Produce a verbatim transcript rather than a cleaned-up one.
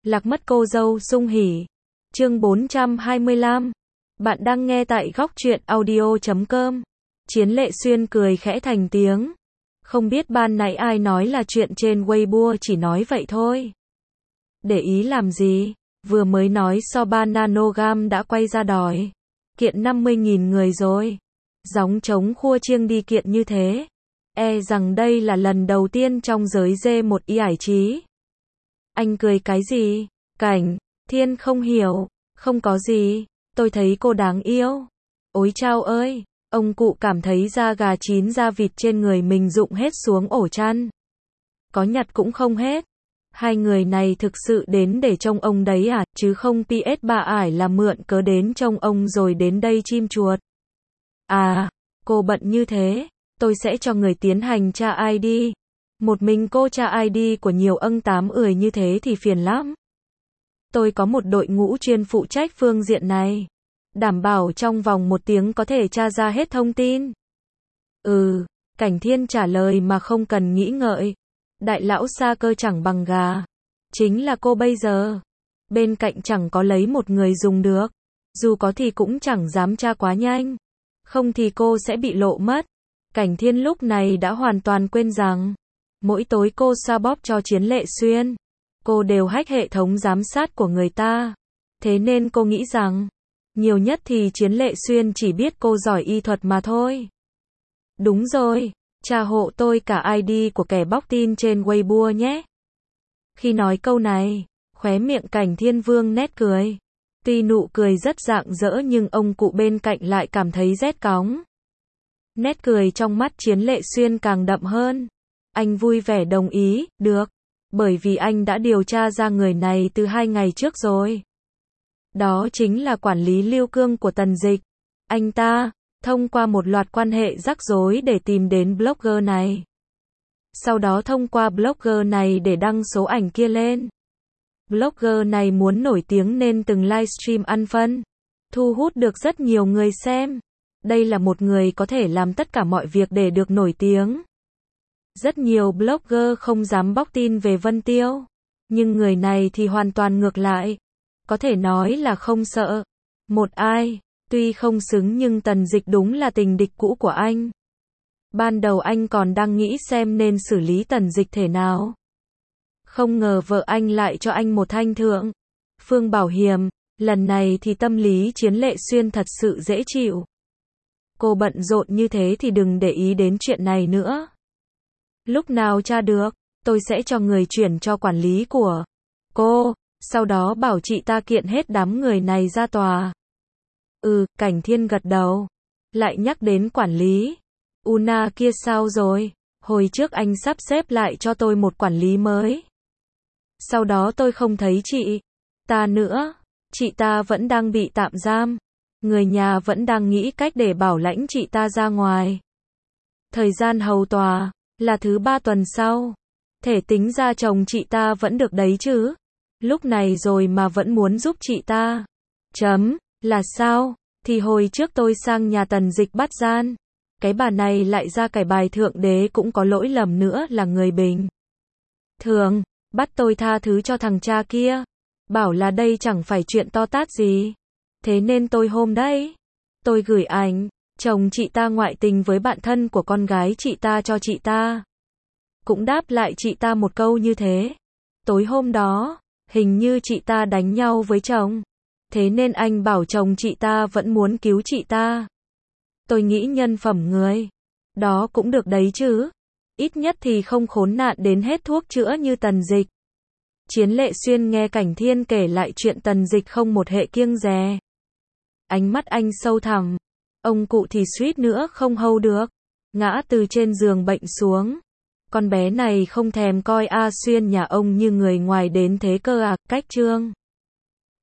Lạc mất cô dâu sung hỉ. Chương bốn trăm hai mươi lăm. Bạn đang nghe tại góc truyện audio chấm com. Chiến Lệ Xuyên cười khẽ thành tiếng. Không biết ban nãy ai nói là chuyện trên Weibo, chỉ nói vậy thôi. Để ý làm gì? Vừa mới nói so ba nanogam đã quay ra đòi kiện năm mươi nghìn người rồi. Gióng trống khua chiêng đi kiện như thế. E rằng đây là lần đầu tiên trong giới dê một y ải trí. Anh cười cái gì? Cảnh Thiên không hiểu. Không có gì, tôi thấy cô đáng yêu. Ôi chao ơi, ông cụ cảm thấy da gà chín da vịt trên người mình rụng hết xuống ổ chăn. Có nhặt cũng không hết. Hai người này thực sự đến để trông ông đấy à, chứ không pê ét ba ải là mượn cớ đến trông ông rồi đến đây chim chuột. À, cô bận như thế, tôi sẽ cho người tiến hành tra i đê. Một mình cô tra i đê của nhiều âng tám ười như thế thì phiền lắm. Tôi có một đội ngũ chuyên phụ trách phương diện này. Đảm bảo trong vòng một tiếng có thể tra ra hết thông tin. Ừ, Cảnh Thiên trả lời mà không cần nghĩ ngợi. Đại lão xa cơ chẳng bằng gà. Chính là cô bây giờ. Bên cạnh chẳng có lấy một người dùng được. Dù có thì cũng chẳng dám tra quá nhanh. Không thì cô sẽ bị lộ mất. Cảnh Thiên lúc này đã hoàn toàn quên rằng mỗi tối cô xoa bóp cho Chiến Lệ Xuyên, cô đều hack hệ thống giám sát của người ta. Thế nên cô nghĩ rằng nhiều nhất thì Chiến Lệ Xuyên chỉ biết cô giỏi y thuật mà thôi. Đúng rồi, tra hộ tôi cả i đê của kẻ bóc tin trên Weibo nhé. Khi nói câu này, khóe miệng Cảnh Thiên vương nét cười. Tuy nụ cười rất rạng rỡ nhưng ông cụ bên cạnh lại cảm thấy rét cóng. Nét cười trong mắt Chiến Lệ Xuyên càng đậm hơn. Anh vui vẻ đồng ý, được. Bởi vì anh đã điều tra ra người này từ hai ngày trước rồi. Đó chính là quản lý Lưu Cương của Tần Dịch. Anh ta thông qua một loạt quan hệ rắc rối để tìm đến blogger này. Sau đó thông qua blogger này để đăng số ảnh kia lên. Blogger này muốn nổi tiếng nên từng livestream ăn phân, thu hút được rất nhiều người xem. Đây là một người có thể làm tất cả mọi việc để được nổi tiếng. Rất nhiều blogger không dám bóc tin về Vân Tiêu. Nhưng người này thì hoàn toàn ngược lại. Có thể nói là không sợ một ai. Tuy không xứng nhưng Tần Dịch đúng là tình địch cũ của anh. Ban đầu anh còn đang nghĩ xem nên xử lý Tần Dịch thế nào. Không ngờ vợ anh lại cho anh một thanh thượng phương bảo hiểm. Lần này thì tâm lý Chiến Lệ Xuyên thật sự dễ chịu. Cô bận rộn như thế thì đừng để ý đến chuyện này nữa. Lúc nào tra được, tôi sẽ cho người chuyển cho quản lý của cô, sau đó bảo chị ta kiện hết đám người này ra tòa. Ừ, Cảnh Thiên gật đầu. Lại nhắc đến quản lý. Una kia sao rồi? Hồi trước anh sắp xếp lại cho tôi một quản lý mới. Sau đó tôi không thấy chị ta nữa. Chị ta vẫn đang bị tạm giam. Người nhà vẫn đang nghĩ cách để bảo lãnh chị ta ra ngoài. Thời gian hầu tòa là thứ ba tuần sau. Thể tính ra chồng chị ta vẫn được đấy chứ. Lúc này rồi mà vẫn muốn giúp chị ta. Chấm, là sao? Thì hồi trước tôi sang nhà Tần Dịch bắt gian. Cái bà này lại ra cải bài thượng đế cũng có lỗi lầm nữa là người bình thường. Bắt tôi tha thứ cho thằng cha kia. Bảo là đây chẳng phải chuyện to tát gì. Thế nên tôi hôm đấy, tôi gửi ảnh chồng chị ta ngoại tình với bạn thân của con gái chị ta cho chị ta. Cũng đáp lại chị ta một câu như thế. Tối hôm đó, hình như chị ta đánh nhau với chồng. Thế nên anh bảo chồng chị ta vẫn muốn cứu chị ta. Tôi nghĩ nhân phẩm người đó cũng được đấy chứ. Ít nhất thì không khốn nạn đến hết thuốc chữa như Tần Dịch. Chiến Lệ Xuyên nghe Cảnh Thiên kể lại chuyện Tần Dịch không một hệ kiêng dè. Ánh mắt anh sâu thẳm. Ông cụ thì suýt nữa không hâu được. Ngã từ trên giường bệnh xuống. Con bé này không thèm coi A Xuyên nhà ông như người ngoài đến thế cơ à, cách trương.